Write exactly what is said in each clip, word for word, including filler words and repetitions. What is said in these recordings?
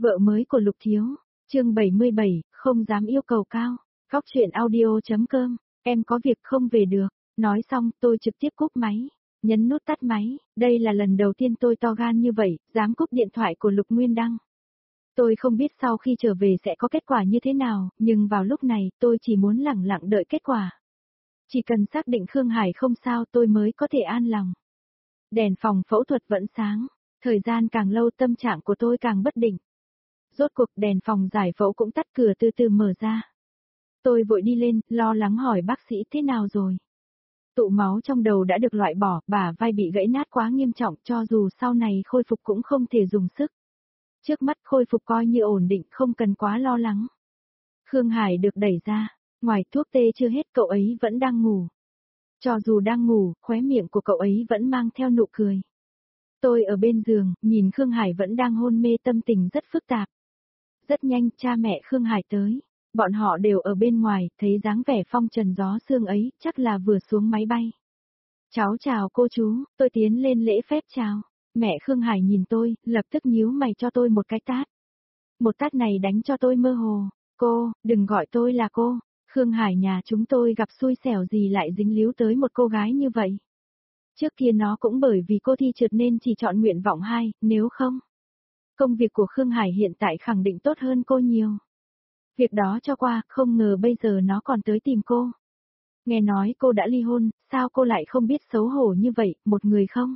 Vợ mới của Lục Thiếu, chương bảy mươi bảy, không dám yêu cầu cao. Góc truyện audio.com, em có việc không về được. Nói xong tôi trực tiếp cúp máy, nhấn nút tắt máy. Đây là lần đầu tiên tôi to gan như vậy, dám cúp điện thoại của Lục Nguyên Đăng. Tôi không biết sau khi trở về sẽ có kết quả như thế nào, nhưng vào lúc này tôi chỉ muốn lẳng lặng đợi kết quả. Chỉ cần xác định Khương Hải không sao tôi mới có thể an lòng. Đèn phòng phẫu thuật vẫn sáng, thời gian càng lâu tâm trạng của tôi càng bất định. Rốt cuộc đèn phòng giải phẫu cũng tắt, cửa từ từ mở ra. Tôi vội đi lên, lo lắng hỏi bác sĩ thế nào rồi. Tụ máu trong đầu đã được loại bỏ, bả vai bị gãy nát quá nghiêm trọng, cho dù sau này khôi phục cũng không thể dùng sức. Trước mắt khôi phục coi như ổn định, không cần quá lo lắng. Khương Hải được đẩy ra, ngoài thuốc tê chưa hết cậu ấy vẫn đang ngủ. Cho dù đang ngủ, khóe miệng của cậu ấy vẫn mang theo nụ cười. Tôi ở bên giường, nhìn Khương Hải vẫn đang hôn mê, tâm tình rất phức tạp. Rất nhanh, cha mẹ Khương Hải tới. Bọn họ đều ở bên ngoài, thấy dáng vẻ phong trần gió sương ấy, chắc là vừa xuống máy bay. Cháu chào cô chú, tôi tiến lên lễ phép chào. Mẹ Khương Hải nhìn tôi, lập tức nhíu mày cho tôi một cái tát. Một tát này đánh cho tôi mơ hồ. Cô, đừng gọi tôi là cô. Khương Hải nhà chúng tôi gặp xui xẻo gì lại dính líu tới một cô gái như vậy. Trước kia nó cũng bởi vì cô thi trượt nên chỉ chọn nguyện vọng hai, nếu không. Công việc của Khương Hải hiện tại khẳng định tốt hơn cô nhiều. Việc đó cho qua, không ngờ bây giờ nó còn tới tìm cô. Nghe nói cô đã ly hôn, sao cô lại không biết xấu hổ như vậy, một người không?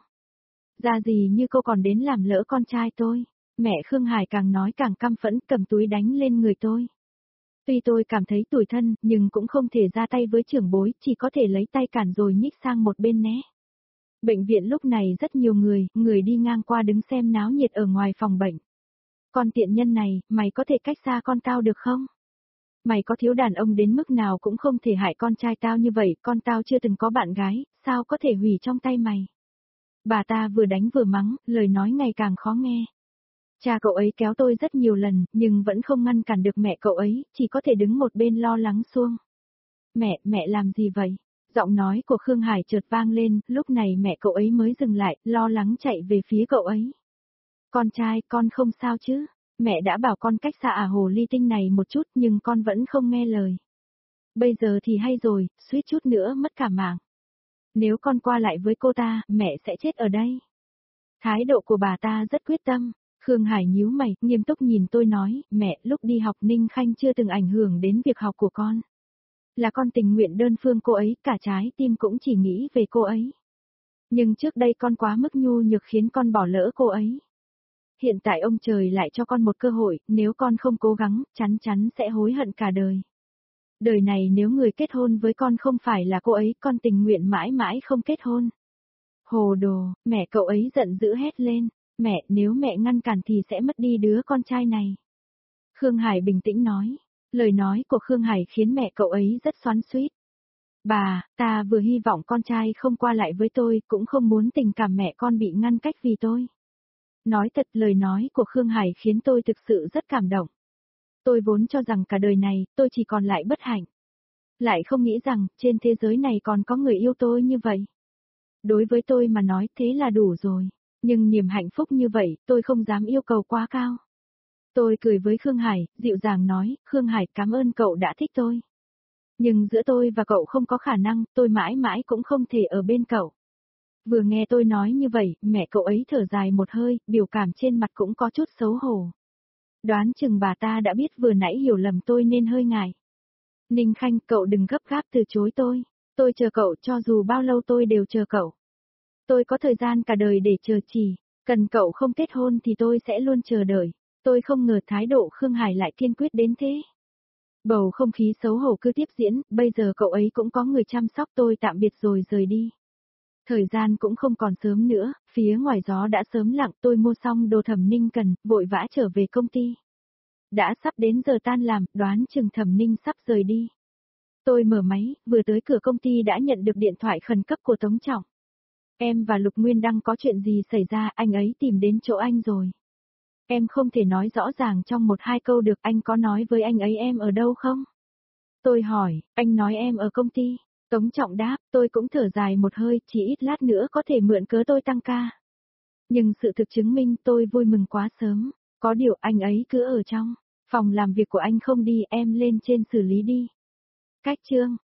Ra gì như cô còn đến làm lỡ con trai tôi. Mẹ Khương Hải càng nói càng căm phẫn, cầm túi đánh lên người tôi. Tuy tôi cảm thấy tủi thân, nhưng cũng không thể ra tay với trưởng bối, chỉ có thể lấy tay cản rồi nhích sang một bên né. Bệnh viện lúc này rất nhiều người, người đi ngang qua đứng xem náo nhiệt ở ngoài phòng bệnh. Con tiện nhân này, mày có thể cách xa con tao được không? Mày có thiếu đàn ông đến mức nào cũng không thể hại con trai tao như vậy, con tao chưa từng có bạn gái, sao có thể hủy trong tay mày? Bà ta vừa đánh vừa mắng, lời nói ngày càng khó nghe. Cha cậu ấy kéo tôi rất nhiều lần, nhưng vẫn không ngăn cản được mẹ cậu ấy, chỉ có thể đứng một bên lo lắng xuông. Mẹ, mẹ làm gì vậy? Giọng nói của Khương Hải chợt vang lên, lúc này mẹ cậu ấy mới dừng lại, lo lắng chạy về phía cậu ấy. Con trai, con không sao chứ? Mẹ đã bảo con cách xa à hồ ly tinh này một chút nhưng con vẫn không nghe lời. Bây giờ thì hay rồi, suýt chút nữa mất cả mạng. Nếu con qua lại với cô ta, mẹ sẽ chết ở đây. Thái độ của bà ta rất quyết tâm. Khương Hải nhíu mày, nghiêm túc nhìn tôi nói, mẹ, lúc đi học Ninh Khanh chưa từng ảnh hưởng đến việc học của con. Là con tình nguyện đơn phương cô ấy, cả trái tim cũng chỉ nghĩ về cô ấy. Nhưng trước đây con quá mức nhu nhược khiến con bỏ lỡ cô ấy. Hiện tại ông trời lại cho con một cơ hội, nếu con không cố gắng, chắn chắn sẽ hối hận cả đời. Đời này nếu người kết hôn với con không phải là cô ấy, con tình nguyện mãi mãi không kết hôn. Hồ đồ, mẹ cậu ấy giận dữ hét lên, mẹ, nếu mẹ ngăn cản thì sẽ mất đi đứa con trai này. Khương Hải bình tĩnh nói, lời nói của Khương Hải khiến mẹ cậu ấy rất xoắn xuýt. Bà, ta vừa hy vọng con trai không qua lại với tôi, cũng không muốn tình cảm mẹ con bị ngăn cách vì tôi. Nói thật, lời nói của Khương Hải khiến tôi thực sự rất cảm động. Tôi vốn cho rằng cả đời này, tôi chỉ còn lại bất hạnh. Lại không nghĩ rằng, trên thế giới này còn có người yêu tôi như vậy. Đối với tôi mà nói thế là đủ rồi. Nhưng niềm hạnh phúc như vậy, tôi không dám yêu cầu quá cao. Tôi cười với Khương Hải, dịu dàng nói, Khương Hải cảm ơn cậu đã thích tôi. Nhưng giữa tôi và cậu không có khả năng, tôi mãi mãi cũng không thể ở bên cậu. Vừa nghe tôi nói như vậy, mẹ cậu ấy thở dài một hơi, biểu cảm trên mặt cũng có chút xấu hổ. Đoán chừng bà ta đã biết vừa nãy hiểu lầm tôi nên hơi ngại. Ninh Khanh, cậu đừng gấp gáp từ chối tôi. Tôi chờ cậu, cho dù bao lâu tôi đều chờ cậu. Tôi có thời gian cả đời để chờ chỉ, cần cậu không kết hôn thì tôi sẽ luôn chờ đợi. Tôi không ngờ thái độ Khương Hải lại kiên quyết đến thế. Bầu không khí xấu hổ cứ tiếp diễn, bây giờ cậu ấy cũng có người chăm sóc, tôi tạm biệt rồi rời đi. Thời gian cũng không còn sớm nữa, phía ngoài gió đã sớm lặng, tôi mua xong đồ Thẩm Ninh cần, vội vã trở về công ty. Đã sắp đến giờ tan làm, đoán chừng Thẩm Ninh sắp rời đi. Tôi mở máy, vừa tới cửa công ty đã nhận được điện thoại khẩn cấp của Tống Trọng. Em và Lục Nguyên Đăng có chuyện gì xảy ra, anh ấy tìm đến chỗ anh rồi. Em không thể nói rõ ràng trong một hai câu được, anh có nói với anh ấy em ở đâu không? Tôi hỏi, anh nói em ở công ty. Tống Trọng đáp, tôi cũng thở dài một hơi, chỉ ít lát nữa có thể mượn cớ tôi tăng ca. Nhưng sự thực chứng minh tôi vui mừng quá sớm. Có điều anh ấy cứ ở trong phòng làm việc của anh không đi, em lên trên xử lý đi. Cách chương